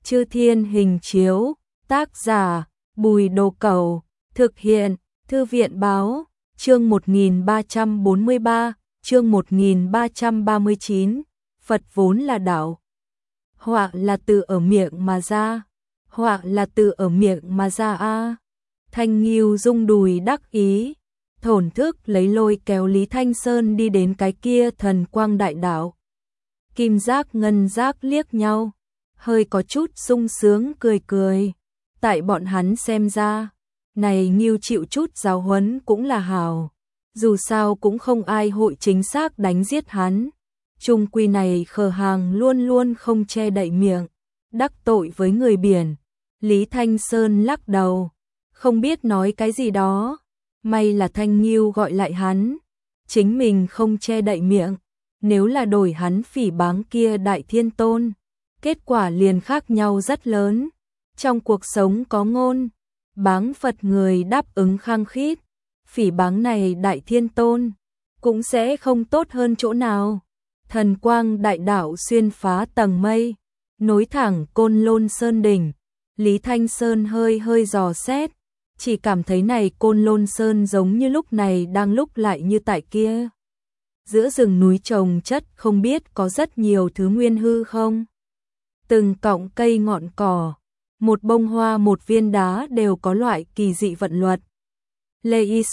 Chư Thiên Hình Chiếu, tác giả, Bùi Đồ Cẩu, thực hiện, Thư viện Báo, chương 1343, chương 1339, Phật vốn là đạo. Họa là từ ở miệng mà ra, họa là từ ở miệng mà ra a. Thanh Nghiêu rung đùi đắc ý, thổn thức lấy lôi kéo Lý Thanh Sơn đi đến cái kia thần quang đại đạo. Kim Giác Ngân Giác liếc nhau, hơi có chút sung sướng cười cười. Tại bọn hắn xem ra, này Nghiêu chịu chút giáo huấn cũng là hảo. Dù sao cũng không ai hội chính xác đánh giết hắn. Trung quy này khờ hàng luôn luôn không che đậy miệng, đắc tội với người biển. Lý Thanh Sơn lắc đầu, không biết nói cái gì đó. May là Thanh Nghiêu gọi lại hắn, chính mình không che đậy miệng. Nếu là đổi hắn phỉ báng kia Đại Thiên Tôn, kết quả liền khác nhau rất lớn. Trong cuộc sống có ngôn, báng Phật người đáp ứng khăng khít, phỉ báng này Đại Thiên Tôn, cũng sẽ không tốt hơn chỗ nào. Thần quang đại đạo xuyên phá tầng mây, nối thẳng Côn Lôn Sơn đỉnh. Lý Thanh Sơn hơi dò xét, chỉ cảm thấy này Côn Lôn Sơn giống như lúc này đang lúc lại như tại kia. Giữa rừng núi trồng chất không biết có rất nhiều thứ nguyên hư không. Từng cọng cây ngọn cỏ, một bông hoa một viên đá đều có loại kỳ dị vận luật. Leis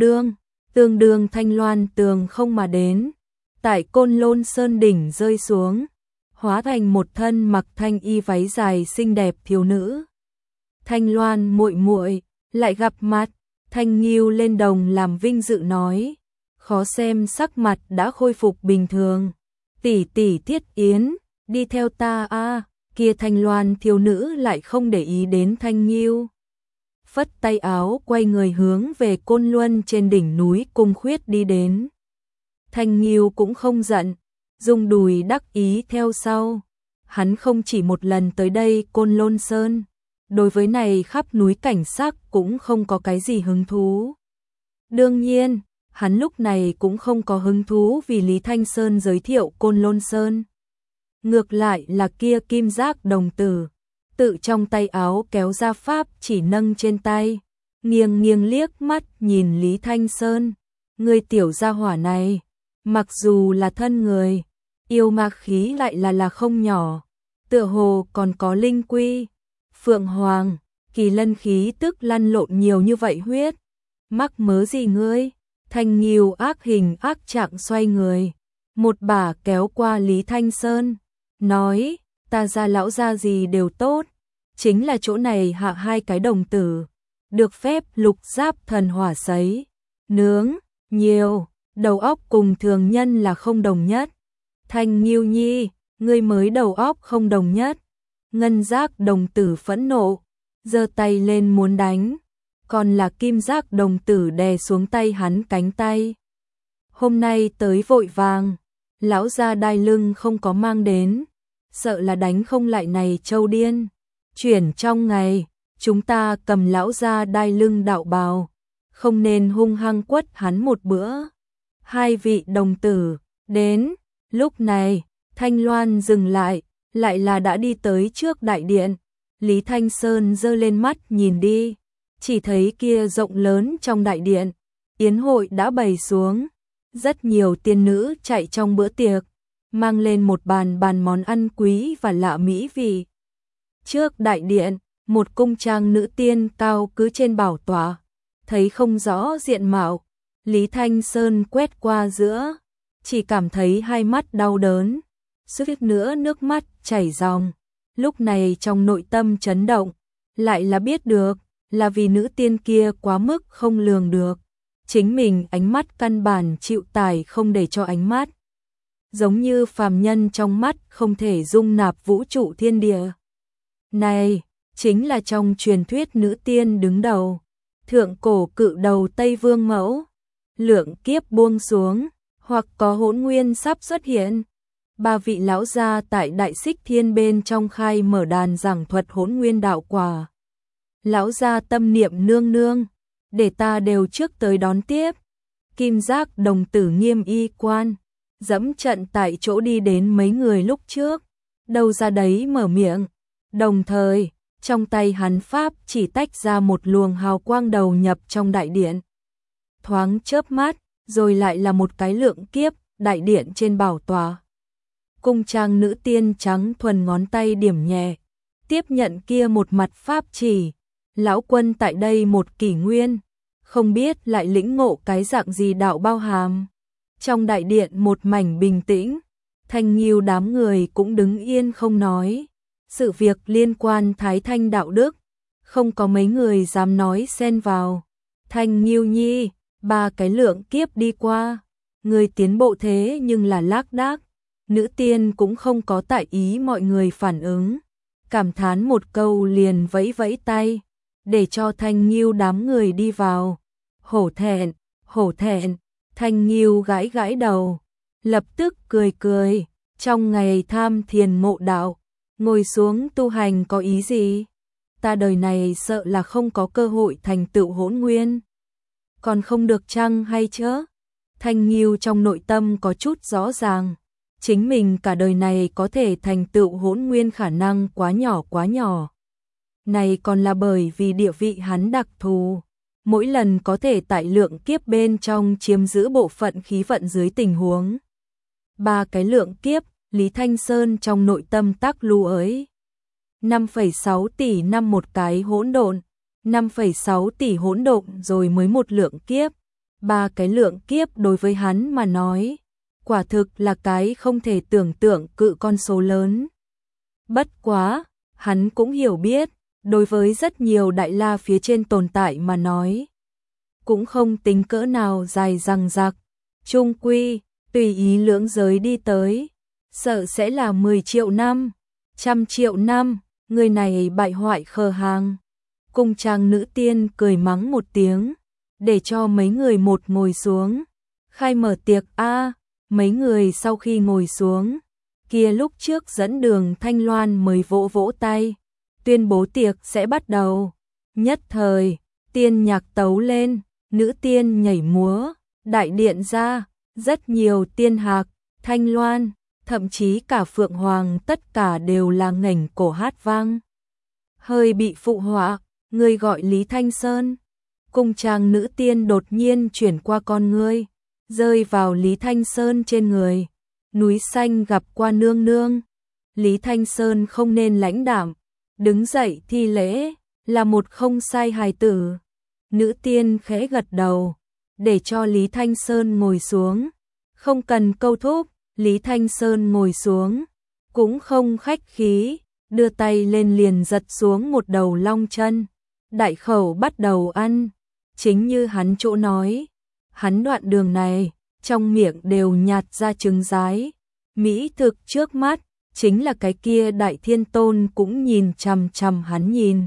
tương đương thanh loan tường không mà đến. Tại Côn Lôn Sơn đỉnh rơi xuống, hóa thành một thân mặc thanh y váy dài xinh đẹp thiếu nữ. Thanh Loan muội muội lại gặp mặt. Thanh Nghiêu lên đồng làm vinh dự nói, khó xem sắc mặt đã khôi phục bình thường. Tỷ tỷ Thiết Yến, đi theo ta a. Kia Thanh Loan thiếu nữ lại không để ý đến Thanh Nghiêu, phất tay áo quay người hướng về Côn Luân trên đỉnh núi Cung Khuyết đi đến. Thanh Nghiêu cũng không giận, rung đùi đắc ý theo sau. Hắn không chỉ một lần tới đây Côn Lôn Sơn, đối với này khắp núi cảnh sắc cũng không có cái gì hứng thú. Đương nhiên, hắn lúc này cũng không có hứng thú vì Lý Thanh Sơn giới thiệu Côn Lôn Sơn. Ngược lại là kia Kim Giác đồng tử, tự trong tay áo kéo ra pháp chỉ nâng trên tay, nghiêng liếc mắt nhìn Lý Thanh Sơn. Người tiểu gia hỏa này, mặc dù là thân người, yêu ma khí lại là không nhỏ, tựa hồ còn có linh quy, phượng hoàng, kỳ lân khí tức lăn lộn nhiều như vậy huyết. Mắc mớ gì ngươi? Thanh Nghiêu ác hình ác trạng xoay người, một bà kéo qua Lý Thanh Sơn, nói, ta ra lão gia gì đều tốt, chính là chỗ này hạ hai cái đồng tử, được phép lục giáp thần hỏa sấy, nướng, nhiều, đầu óc cùng thường nhân là không đồng nhất. Thanh Nghiêu nhi, ngươi mới đầu óc không đồng nhất. Ngân Giác đồng tử phẫn nộ, giơ tay lên muốn đánh, còn là Kim Giác đồng tử đè xuống tay hắn cánh tay. Hôm nay tới vội vàng, lão gia đai lưng không có mang đến, sợ là đánh không lại này châu điên. Chuyển trong ngày, chúng ta cầm lão gia đai lưng đạo bào, không nên hung hăng quất hắn một bữa. Hai vị đồng tử, đến, lúc này, Thanh Loan dừng lại là đã đi tới trước đại điện. Lý Thanh Sơn giơ lên mắt nhìn đi, chỉ thấy kia rộng lớn trong đại điện, yến hội đã bày xuống, rất nhiều tiên nữ chạy trong bữa tiệc, mang lên một bàn món ăn quý và lạ mỹ vị. Trước đại điện, một cung trang nữ tiên cao cứ trên bảo tọa, thấy không rõ diện mạo. Lý Thanh Sơn quét qua giữa, chỉ cảm thấy hai mắt đau đớn, suýt nữa nước mắt chảy ròng. Lúc này trong nội tâm chấn động, lại là biết được, là vì nữ tiên kia quá mức không lường được. Chính mình ánh mắt căn bản chịu tải không để cho ánh mắt. Giống như phàm nhân trong mắt không thể dung nạp vũ trụ thiên địa. Này, chính là trong truyền thuyết nữ tiên đứng đầu, thượng cổ cự đầu Tây Vương mẫu. Lượng kiếp buông xuống, hoặc có hỗn nguyên sắp xuất hiện. Ba vị lão gia tại Đại Xích Thiên bên trong khai mở đàn giảng thuật hỗn nguyên đạo quả. Lão gia tâm niệm nương nương, để ta đều trước tới đón tiếp. Kim Giác đồng tử nghiêm y quan, dẫm trận tại chỗ đi đến mấy người lúc trước, đâu ra đấy mở miệng, Đồng thời, trong tay hắn pháp chỉ tách ra một luồng hào quang đầu nhập trong đại điện. Thoáng chớp mắt, rồi lại là một cái lượng kiếp, đại điện trên bảo tòa. Cung trang nữ tiên trắng thuần ngón tay điểm nhẹ, tiếp nhận kia một mặt pháp chỉ. Lão quân tại đây một kỷ nguyên, không biết lại lĩnh ngộ cái dạng gì đạo bao hàm. Trong đại điện một mảnh bình tĩnh, Thanh Nghiêu đám người cũng đứng yên không nói. Sự việc liên quan Thái Thanh đạo đức, không có mấy người dám nói xen vào. Thanh Nghiêu nhi, 3 cái lượng kiếp đi qua, người tiến bộ thế nhưng là lác đác. Nữ tiên cũng không có tại ý mọi người phản ứng, cảm thán một câu liền vẫy vẫy tay, để cho Thanh Nghiêu đám người đi vào. Hổ thẹn, Thanh Nghiêu gãi gãi đầu, lập tức cười cười, trong ngày tham thiền ngộ đạo, ngồi xuống tu hành có ý gì? Ta đời này sợ là không có cơ hội thành tựu hỗn nguyên. Còn không được chăng hay chớ? Thanh Nghiêu trong nội tâm có chút rõ ràng, chính mình cả đời này có thể thành tựu hỗn nguyên khả năng quá nhỏ. Này còn là bởi vì địa vị hắn đặc thù, mỗi lần có thể tại lượng kiếp bên trong chiếm giữ bộ phận khí vận dưới tình huống. 3 cái lượng kiếp, Lý Thanh Sơn trong nội tâm tắc lưu ấy. 5,6 tỷ năm một cái hỗn độn, 5,6 tỷ hỗn độn rồi mới một lượng kiếp. 3 cái lượng kiếp đối với hắn mà nói, quả thực là cái không thể tưởng tượng cự con số lớn. Bất quá, hắn cũng hiểu biết, đối với rất nhiều đại la phía trên tồn tại mà nói, cũng không tính cỡ nào dài dằng dặc, chung quy, tùy ý lưỡng giới đi tới, sợ sẽ là 10 triệu năm, 100 triệu năm, người này bại hoại khờ hàng. Cung trang nữ tiên cười mắng một tiếng, để cho mấy người một ngồi xuống, khai mở tiệc a. Mấy người sau khi ngồi xuống, kia lúc trước dẫn đường Thanh Loan mới vỗ vỗ tay, tuyên bố tiệc sẽ bắt đầu. Nhất thời, tiên nhạc tấu lên, nữ tiên nhảy múa, đại điện ra, rất nhiều tiên hạc, Thanh Loan, thậm chí cả Phượng Hoàng tất cả đều là ngẩng cổ hát vang. Hơi bị phụ họa, người gọi Lý Thanh Sơn. Cung trang nữ tiên đột nhiên chuyển qua con ngươi, rơi vào Lý Thanh Sơn trên người. Núi xanh gặp qua nương nương. Lý Thanh Sơn không nên lãnh đạm, đứng dậy thi lễ, là một không sai hài tử. Nữ tiên khẽ gật đầu, để cho Lý Thanh Sơn ngồi xuống. Không cần câu thúc, Lý Thanh Sơn ngồi xuống, cũng không khách khí, đưa tay lên liền giật xuống một đầu long chân. Đại khẩu bắt đầu ăn, chính như hắn chỗ nói. Hắn đoạn đường này, trong miệng đều nhạt ra trứng rái. Mỹ thực trước mắt, chính là cái kia Đại Thiên Tôn cũng nhìn chằm chằm hắn nhìn.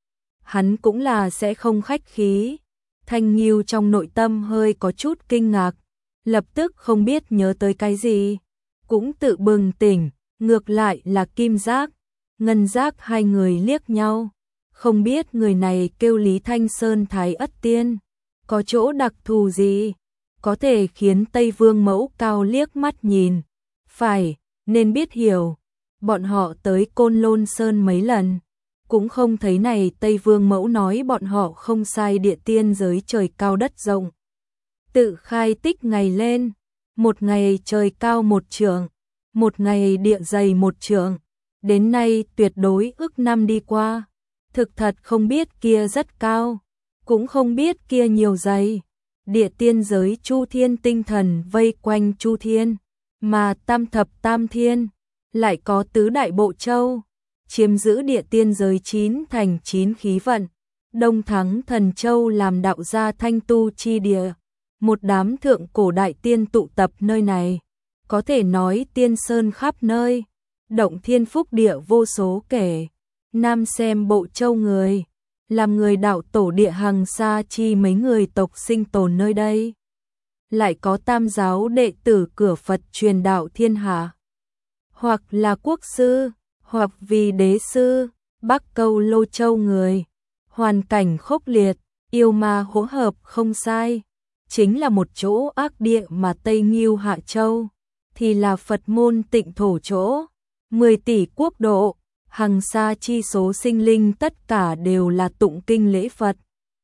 Hắn cũng là sẽ không khách khí. Thanh Nghiêu trong nội tâm hơi có chút kinh ngạc, lập tức không biết nhớ tới cái gì, cũng tự bừng tỉnh, ngược lại là Kim Giác, Ngân Giác hai người liếc nhau, không biết người này kêu Lý Thanh Sơn Thái Ất Tiên, có chỗ đặc thù gì, có thể khiến Tây Vương Mẫu Cao liếc mắt nhìn, phải, nên biết hiểu, bọn họ tới Côn Lôn Sơn mấy lần, cũng không thấy này Tây Vương Mẫu nói bọn họ không sai địa tiên giới trời cao đất rộng. Tự khai tích ngày lên, một ngày trời cao một trượng, một ngày địa dày một trượng, đến nay tuyệt đối ước năm đi qua, thực thật không biết kia rất cao, cũng không biết kia nhiều dày. Địa tiên giới Chu Thiên tinh thần vây quanh Chu Thiên, mà tam thập tam thiên, lại có tứ đại bộ châu, chiếm giữ địa tiên giới 9 thành 9 khí vận, Đông Thắng Thần Châu làm đạo gia thanh tu chi địa, một đám thượng cổ đại tiên tụ tập nơi này, có thể nói tiên sơn khắp nơi, động thiên phúc địa vô số kể, nam xem bộ châu người, làm người đạo tổ địa hằng xa chi mấy người tộc sinh tồn nơi đây. Lại có tam giáo đệ tử cửa Phật truyền đạo thiên hạ, hoặc là quốc sư, hoặc vì đế sư, Bắc Câu Lô Châu người, hoàn cảnh khốc liệt, yêu ma hỗn hợp không sai, chính là một chỗ ác địa mà Tây Nghiêu Hạ Châu, thì là Phật môn tịnh thổ chỗ, 10 tỷ quốc độ, hằng sa chi số sinh linh tất cả đều là tụng kinh lễ Phật.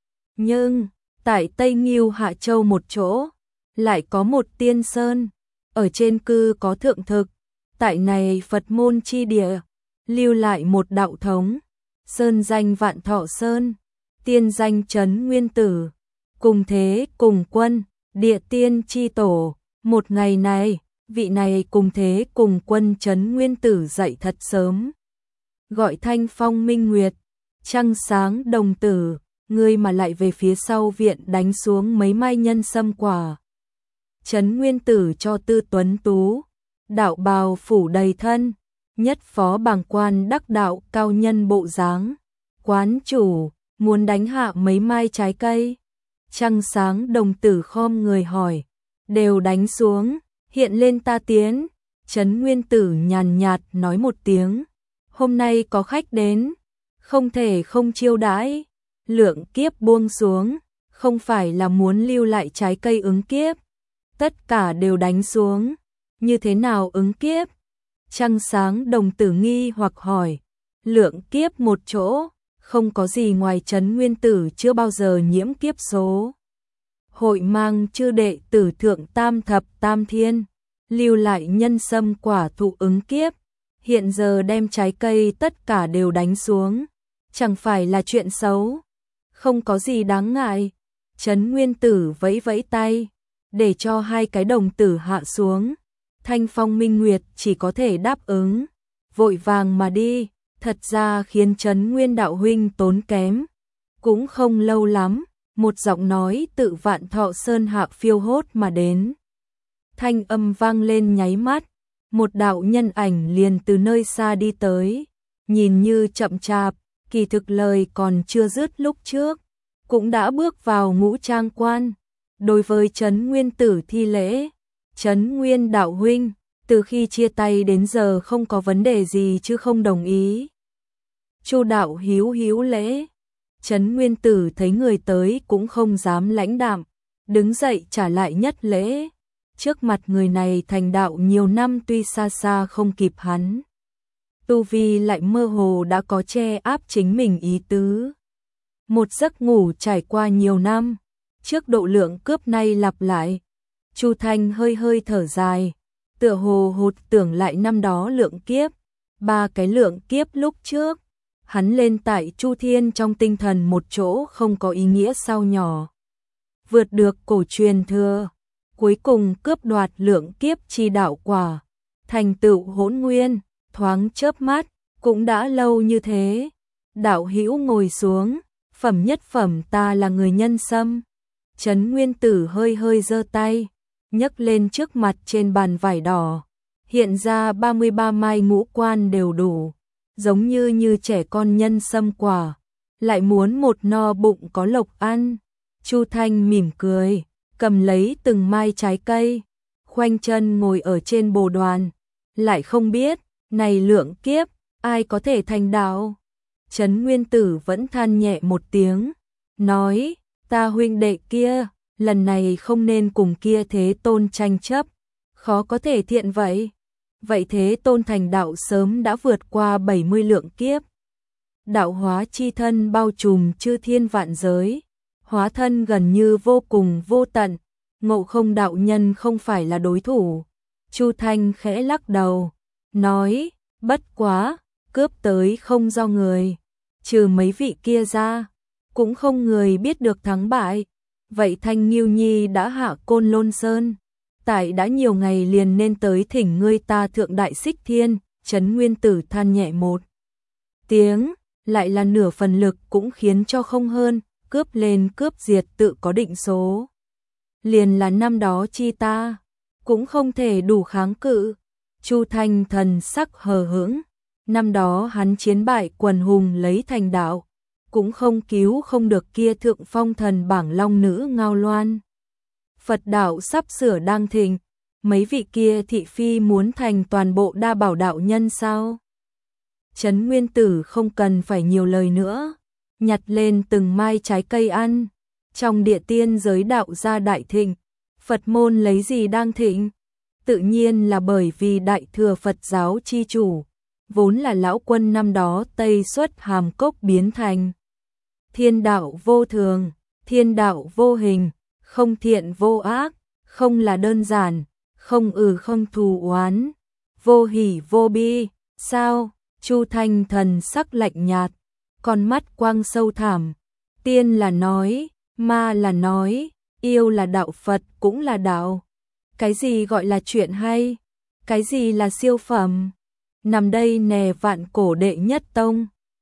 Nhưng, tại Tây Ngưu Hạ Châu một chỗ, lại có một tiên sơn, ở trên cư có thượng thực, tại này Phật môn chi địa, lưu lại một đạo thống, sơn danh Vạn Thọ Sơn, tiên danh Trấn Nguyên Tử, cùng thế cùng quân, địa tiên chi tổ. Một ngày này, vị này cùng thế cùng quân Trấn Nguyên Tử dậy thật sớm, gọi Thanh Phong Minh Nguyệt, trăng sáng đồng tử, ngươi mà lại về phía sau viện đánh xuống mấy mai nhân sâm quả. Trấn Nguyên Tử cho tư tuấn tú, đạo bào phủ đầy thân, nhất phó bàng quan đắc đạo cao nhân bộ dáng. Quán chủ, muốn đánh hạ mấy mai trái cây. Trăng sáng đồng tử khom người hỏi, đều đánh xuống, hiện lên ta tiến. Trấn Nguyên Tử nhàn nhạt nói một tiếng, hôm nay có khách đến, không thể không chiêu đãi. Lượng kiếp buông xuống, không phải là muốn lưu lại trái cây ứng kiếp, tất cả đều đánh xuống, như thế nào ứng kiếp? Trăng sáng đồng tử nghi hoặc hỏi, lượng kiếp một chỗ, không có gì ngoài Trấn Nguyên Tử chưa bao giờ nhiễm kiếp số. Hội mang chư đệ tử thượng tam thập tam thiên, lưu lại nhân sâm quả thụ ứng kiếp, hiện giờ đem trái cây tất cả đều đánh xuống, chẳng phải là chuyện xấu, không có gì đáng ngại. Trấn Nguyên Tử vẫy vẫy tay, để cho hai cái đồng tử hạ xuống. Thanh Phong Minh Nguyệt chỉ có thể đáp ứng, vội vàng mà đi, thật ra khiến Trấn Nguyên đạo huynh tốn kém. Cũng không lâu lắm, một giọng nói tự Vạn Thọ Sơn hạ phiêu hốt mà đến. Thanh âm vang lên nháy mắt, một đạo nhân ảnh liền từ nơi xa đi tới, nhìn như chậm chạp, kỳ thực lời còn chưa dứt lúc trước, cũng đã bước vào ngũ trang quan. Đối với Trấn Nguyên Tử thi lễ, Trấn Nguyên đạo huynh, từ khi chia tay đến giờ không có vấn đề gì chứ không đồng ý. Chu đạo hiếu hiếu lễ. Trấn Nguyên Tử thấy người tới cũng không dám lãnh đạm, đứng dậy trả lại nhất lễ. Trước mặt người này thành đạo nhiều năm tuy xa xa không kịp hắn, tu vi lại mơ hồ đã có che áp chính mình ý tứ. Một giấc ngủ trải qua nhiều năm, trước độ lượng cướp nay lặp lại. Chu Thanh hơi hơi thở dài, tựa hồ hụt tưởng lại năm đó lượng kiếp, ba cái lượng kiếp lúc trước, hắn lên tại Chu Thiên trong tinh thần một chỗ không có ý nghĩa sao nhỏ. Vượt được cổ truyền thừa, cuối cùng cướp đoạt lượng kiếp chi đạo quả, thành tựu hỗn nguyên, thoáng chớp mắt, cũng đã lâu như thế. Đạo hữu ngồi xuống, phẩm nhất phẩm ta là người nhân sâm. Trấn Nguyên Tử hơi hơi giơ tay, nhấc lên trước mặt trên bàn vải đỏ, hiện ra 33 mai ngũ quan đều đủ, giống như trẻ con nhân sâm quả, lại muốn một no bụng có lộc ăn. Chu Thanh mỉm cười, cầm lấy từng mai trái cây, khoanh chân ngồi ở trên bồ đoàn, lại không biết, này lượng kiếp, ai có thể thành đạo. Trấn Nguyên Tử vẫn than nhẹ một tiếng, nói, ta huynh đệ kia, lần này không nên cùng kia Thế Tôn tranh chấp, khó có thể thiện vậy. Vậy Thế Tôn thành đạo sớm đã vượt qua 70 lượng kiếp. Đạo hóa chi thân bao trùm chư thiên vạn giới, hóa thân gần như vô cùng vô tận, Ngộ Không đạo nhân không phải là đối thủ. Chu Thanh khẽ lắc đầu, nói, bất quá, cướp tới không do người, trừ mấy vị kia ra, cũng không người biết được thắng bại. Vậy Thanh Nghiêu Nhi đã hạ Côn Lôn Sơn, tại đã nhiều ngày liền nên tới thỉnh ngươi ta thượng đại xích thiên. Trấn Nguyên Tử than nhẹ một tiếng, lại là nửa phần lực cũng khiến cho không hơn, cướp lên cướp diệt tự có định số. Liền là năm đó chi ta, cũng không thể đủ kháng cự. Chu Thanh thần sắc hờ hững, năm đó hắn chiến bại quần hùng lấy thành đạo, cũng không cứu không được kia thượng phong thần bảng long nữ Ngao Loan. Phật đạo sắp sửa đang thịnh, mấy vị kia thị phi muốn thành toàn bộ đa bảo đạo nhân sao? Trấn Nguyên Tử không cần phải nhiều lời nữa, nhặt lên từng mai trái cây ăn. Trong địa tiên giới đạo gia đại thịnh, Phật môn lấy gì đang thịnh? Tự nhiên là bởi vì đại thừa Phật giáo chi chủ, vốn là lão quân năm đó Tây xuất Hàm Cốc biến thành thiên đạo vô thường, thiên đạo vô hình, không thiện vô ác, không là đơn giản, không không thù oán, vô hỉ vô bi, sao? Chu Thanh thần sắc lạnh nhạt, con mắt quang sâu thẳm, tiên là nói, ma là nói, yêu là đạo, Phật cũng là đạo. Cái gì gọi là chuyện hay? Cái gì là siêu phẩm? Nằm đây nè, vạn cổ đệ nhất tông,